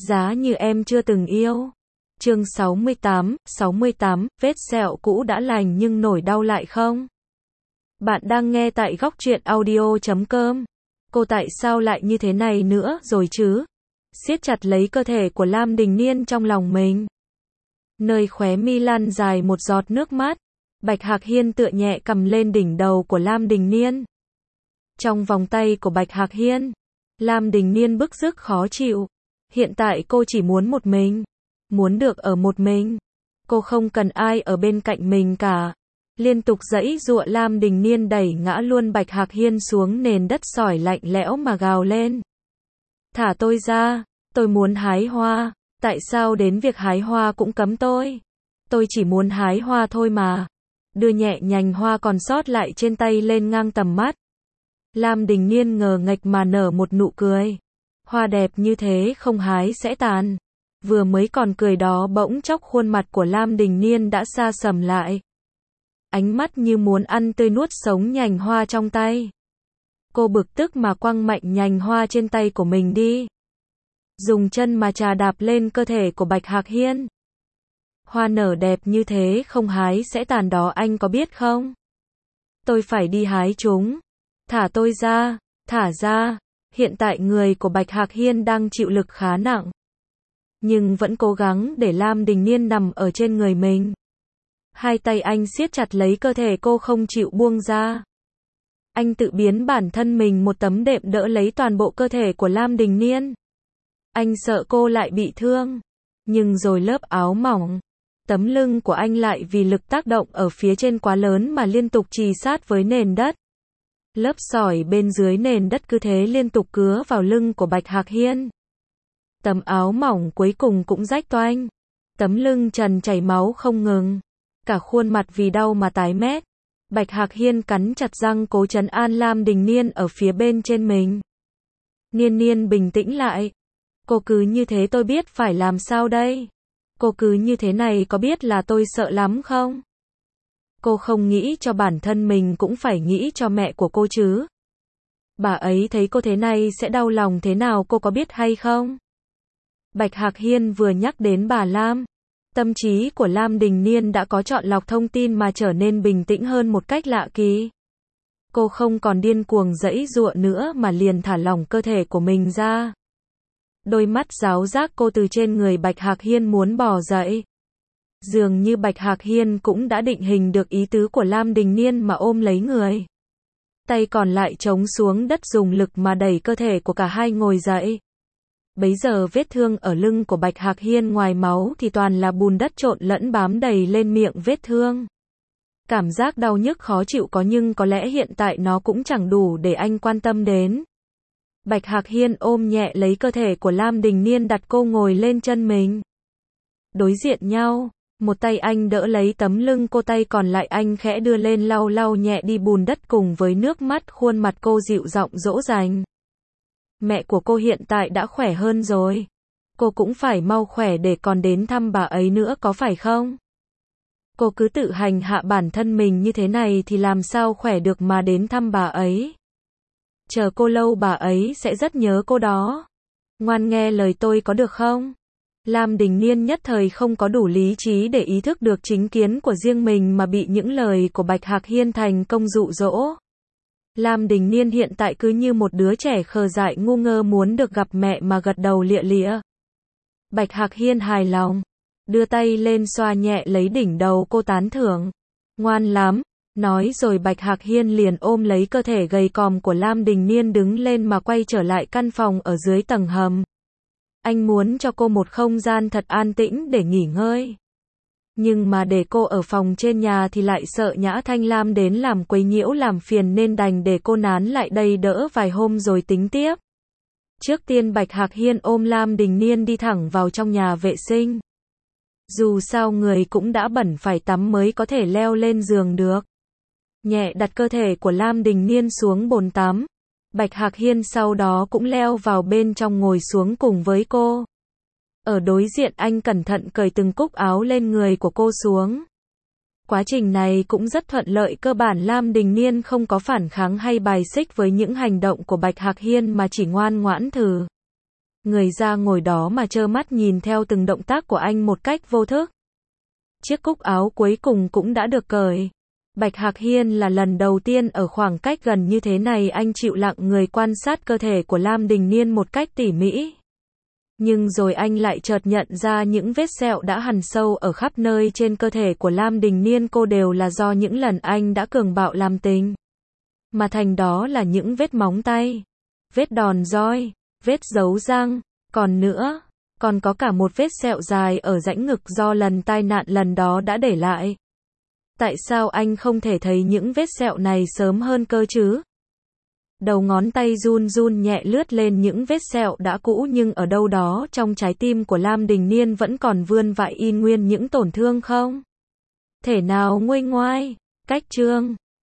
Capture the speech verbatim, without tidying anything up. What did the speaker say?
Giá như em chưa từng yêu. Chương sáu mươi tám, sáu mươi tám, vết sẹo cũ đã lành nhưng nổi đau lại không? Bạn đang nghe tại góc truyện audio chấm com. Cô tại sao lại như thế này nữa rồi chứ? Siết chặt lấy cơ thể của Lam Đình Niên trong lòng mình. Nơi khóe mi lan dài một giọt nước mắt. Bạch Hạc Hiên tựa nhẹ cầm lên đỉnh đầu của Lam Đình Niên. Trong vòng tay của Bạch Hạc Hiên, Lam Đình Niên bức rứt khó chịu. Hiện tại cô chỉ muốn một mình. Muốn được ở một mình. Cô không cần ai ở bên cạnh mình cả. Liên tục giãy giụa, Lam Đình Niên đẩy ngã luôn Bạch Hạc Hiên xuống nền đất sỏi lạnh lẽo mà gào lên. Thả tôi ra, tôi muốn hái hoa. Tại sao đến việc hái hoa cũng cấm tôi? Tôi chỉ muốn hái hoa thôi mà. Đưa nhẹ nhành hoa còn sót lại trên tay lên ngang tầm mắt. Lam Đình Niên ngờ nghệch mà nở một nụ cười. Hoa đẹp như thế không hái sẽ tàn. Vừa mới còn cười đó bỗng chốc khuôn mặt của Lam Đình Niên đã xa sầm lại. Ánh mắt như muốn ăn tươi nuốt sống nhành hoa trong tay. Cô bực tức mà quăng mạnh nhành hoa trên tay của mình đi. Dùng chân mà chà đạp lên cơ thể của Bạch Hạc Hiên. Hoa nở đẹp như thế không hái sẽ tàn đó, anh có biết không? Tôi phải đi hái chúng. Thả tôi ra, thả ra. Hiện tại người của Bạch Hạc Hiên đang chịu lực khá nặng. Nhưng vẫn cố gắng để Lam Đình Niên nằm ở trên người mình. Hai tay anh siết chặt lấy cơ thể cô không chịu buông ra. Anh tự biến bản thân mình một tấm đệm đỡ lấy toàn bộ cơ thể của Lam Đình Niên. Anh sợ cô lại bị thương. Nhưng rồi lớp áo mỏng, tấm lưng của anh lại vì lực tác động ở phía trên quá lớn mà liên tục chì sát với nền đất. Lớp sỏi bên dưới nền đất cứ thế liên tục cứa vào lưng của Bạch Hạc Hiên. Tấm áo mỏng cuối cùng cũng rách toang. Tấm lưng trần chảy máu không ngừng. Cả khuôn mặt vì đau mà tái mét. Bạch Hạc Hiên cắn chặt răng cố trấn an Lam Đình Niên ở phía bên trên mình. Niên Niên bình tĩnh lại. Cô cứ như thế tôi biết phải làm sao đây? Cô cứ như thế này có biết là tôi sợ lắm không? Cô không nghĩ cho bản thân mình cũng phải nghĩ cho mẹ của cô chứ. Bà ấy thấy cô thế này sẽ đau lòng thế nào cô có biết hay không? Bạch Hạc Hiên vừa nhắc đến bà Lam. Tâm trí của Lam Đình Niên đã có chọn lọc thông tin mà trở nên bình tĩnh hơn một cách lạ kỳ. Cô không còn điên cuồng giãy giụa nữa mà liền thả lỏng cơ thể của mình ra. Đôi mắt giáo giác cô từ trên người Bạch Hạc Hiên muốn bò dậy. Dường như Bạch Hạc Hiên cũng đã định hình được ý tứ của Lam Đình Niên mà ôm lấy người. Tay còn lại chống xuống đất dùng lực mà đẩy cơ thể của cả hai ngồi dậy. Bấy giờ vết thương ở lưng của Bạch Hạc Hiên ngoài máu thì toàn là bùn đất trộn lẫn bám đầy lên miệng vết thương. Cảm giác đau nhức khó chịu có nhưng có lẽ hiện tại nó cũng chẳng đủ để anh quan tâm đến. Bạch Hạc Hiên ôm nhẹ lấy cơ thể của Lam Đình Niên đặt cô ngồi lên chân mình. Đối diện nhau, một tay anh đỡ lấy tấm lưng cô, tay còn lại anh khẽ đưa lên lau lau nhẹ đi bùn đất cùng với nước mắt, khuôn mặt cô dịu giọng dỗ dành. Mẹ của cô hiện tại đã khỏe hơn rồi. Cô cũng phải mau khỏe để còn đến thăm bà ấy nữa có phải không? Cô cứ tự hành hạ bản thân mình như thế này thì làm sao khỏe được mà đến thăm bà ấy. Chờ cô lâu bà ấy sẽ rất nhớ cô đó. Ngoan nghe lời tôi có được không? Lam Đình Niên nhất thời không có đủ lý trí để ý thức được chính kiến của riêng mình mà bị những lời của Bạch Hạc Hiên thành công dụ dỗ. Lam Đình Niên hiện tại cứ như một đứa trẻ khờ dại ngu ngơ muốn được gặp mẹ mà gật đầu lia lịa. Bạch Hạc Hiên hài lòng, đưa tay lên xoa nhẹ lấy đỉnh đầu cô tán thưởng. Ngoan lắm, nói rồi Bạch Hạc Hiên liền ôm lấy cơ thể gầy còm của Lam Đình Niên đứng lên mà quay trở lại căn phòng ở dưới tầng hầm. Anh muốn cho cô một không gian thật an tĩnh để nghỉ ngơi. Nhưng mà để cô ở phòng trên nhà thì lại sợ Nhã Thanh Lam đến làm quấy nhiễu làm phiền nên đành để cô nán lại đây đỡ vài hôm rồi tính tiếp. Trước tiên Bạch Hạc Hiên ôm Lam Đình Niên đi thẳng vào trong nhà vệ sinh. Dù sao người cũng đã bẩn phải tắm mới có thể leo lên giường được. Nhẹ đặt cơ thể của Lam Đình Niên xuống bồn tắm. Bạch Hạc Hiên sau đó cũng leo vào bên trong ngồi xuống cùng với cô. Ở đối diện anh cẩn thận cởi từng cúc áo lên người của cô xuống. Quá trình này cũng rất thuận lợi, cơ bản Lam Đình Niên không có phản kháng hay bài xích với những hành động của Bạch Hạc Hiên mà chỉ ngoan ngoãn thử. Người ra ngồi đó mà trơ mắt nhìn theo từng động tác của anh một cách vô thức. Chiếc cúc áo cuối cùng cũng đã được cởi. Bạch Hạc Hiên là lần đầu tiên ở khoảng cách gần như thế này anh chịu lặng người quan sát cơ thể của Lam Đình Niên một cách tỉ mỉ. Nhưng rồi anh lại chợt nhận ra những vết sẹo đã hằn sâu ở khắp nơi trên cơ thể của Lam Đình Niên cô đều là do những lần anh đã cường bạo làm tình. Mà thành đó là những vết móng tay, vết đòn roi, vết dấu răng, còn nữa, còn có cả một vết sẹo dài ở rãnh ngực do lần tai nạn lần đó đã để lại. Tại sao anh không thể thấy những vết sẹo này sớm hơn cơ chứ? Đầu ngón tay run run nhẹ lướt lên những vết sẹo đã cũ nhưng ở đâu đó trong trái tim của Lam Đình Niên vẫn còn vươn vãi in nguyên những tổn thương không? Thể nào nguôi ngoai, cách chương